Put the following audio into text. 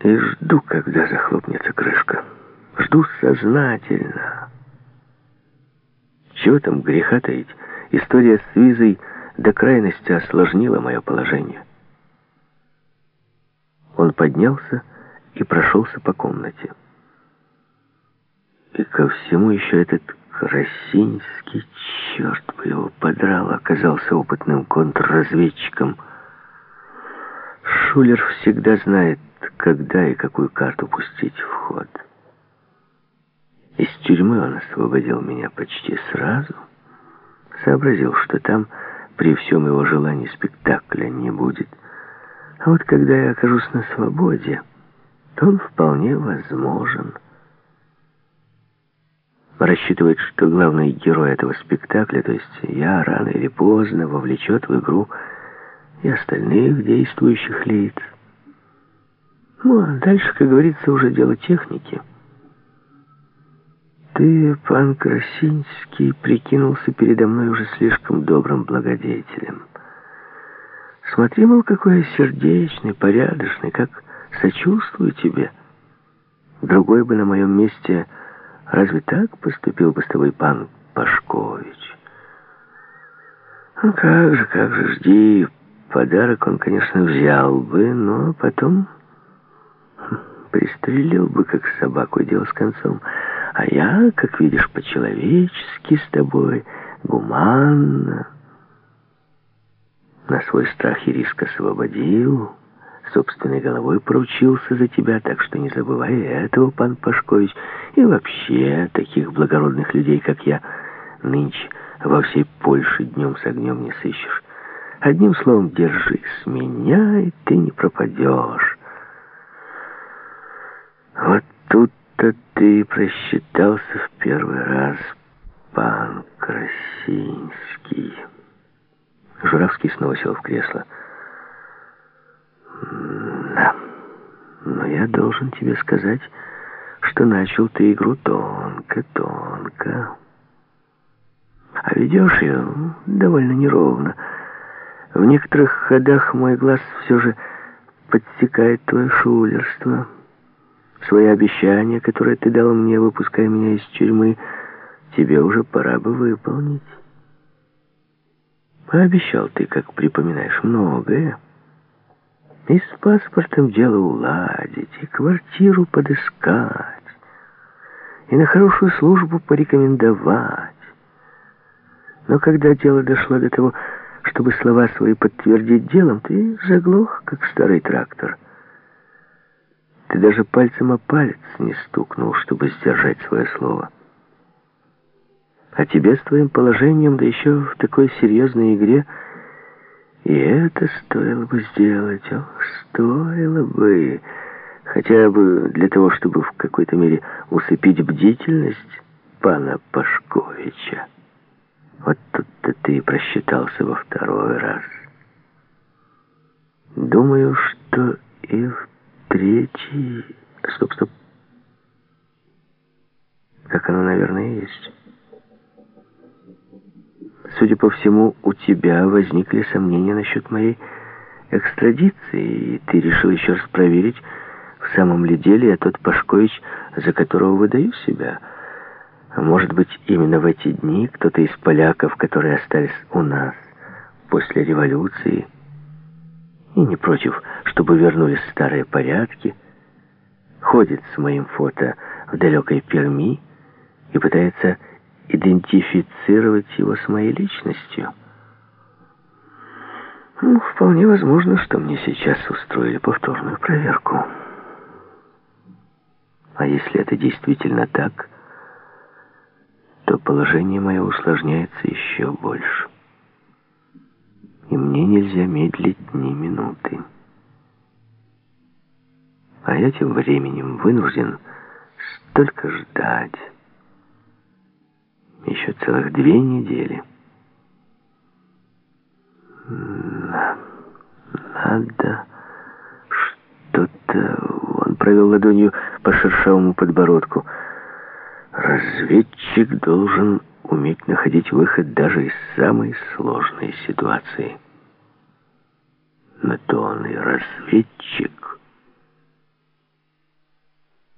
И жду, когда захлопнется крышка. Жду сознательно. Чего там греха таить? История с визой до крайности осложнила мое положение. Он поднялся и прошелся по комнате. И ко всему еще этот Красинский, черт бы его подрал, оказался опытным контрразведчиком. Шулер всегда знает, когда и какую карту пустить в ход. Из тюрьмы он освободил меня почти сразу. Сообразил, что там при всем его желании спектакля не будет. А вот когда я окажусь на свободе, то он вполне возможен. Рассчитывает, что главный герой этого спектакля, то есть я, рано или поздно вовлечет в игру и остальных действующих лиц. Ну, а дальше, как говорится, уже дело техники. Ты, пан Красинский, прикинулся передо мной уже слишком добрым благодетелем. Смотри, мол, какой я сердечный, порядочный, как сочувствую тебе. Другой бы на моем месте разве так поступил бы с тобой пан Пашкович? Ну, как же, жди. Подарок он, конечно, взял бы, но потом пристрелил бы, как собаку, и дело с концом. А я, как видишь, по-человечески с тобой, гуманно, на свой страх и риск освободил, собственной головой поручился за тебя, так что не забывай этого, пан Пашкович, и вообще таких благородных людей, как я, нынче во всей Польше днем с огнем не сыщешь. Одним словом, держись меня, и ты не пропадешь. Вот тут-то ты просчитался в первый раз, пан Красинский. Журавский снова сел в кресло. Да, но я должен тебе сказать, что начал ты игру тонко. А ведешь ее довольно неровно. В некоторых ходах мой глаз все же подсекает твое шулерство. Свои обещания, которые ты дал мне, выпуская меня из тюрьмы, тебе уже пора бы выполнить. Пообещал ты, как припоминаешь, многое. И с паспортом дело уладить, и квартиру подыскать, и на хорошую службу порекомендовать. Но когда дело дошло до того, чтобы слова свои подтвердить делом, ты заглох, как старый трактор. Ты даже пальцем о палец не стукнул, чтобы сдержать свое слово. А тебе с твоим положением, да еще в такой серьезной игре, и это стоило бы сделать, стоило бы, хотя бы для того, чтобы в какой-то мере усыпить бдительность пана Пашковича. Вот тут-то ты и просчитался во второй раз. Думаю, что и в третий... Стоп. Как оно, наверное, есть. Судя по всему, у тебя возникли сомнения насчет моей экстрадиции, и ты решил еще раз проверить, в самом ли деле я тот Пашкович, за которого выдаю себя. А может быть, именно в эти дни кто-то из поляков, которые остались у нас после революции, и не против, чтобы вернулись старые порядки, ходит с моим фото в далекой Перми и пытается идентифицировать его с моей личностью. Ну, вполне возможно, что мне сейчас устроили повторную проверку. А если это действительно так, то положение мое усложняется еще больше. И мне нельзя медлить ни минуты. А я тем временем вынужден столько ждать. Еще целых 2 недели. Надо что-то... Он провел ладонью по шершавому подбородку. Разведчик должен уметь находить выход даже из самой сложной ситуации. Но то он и разведчик.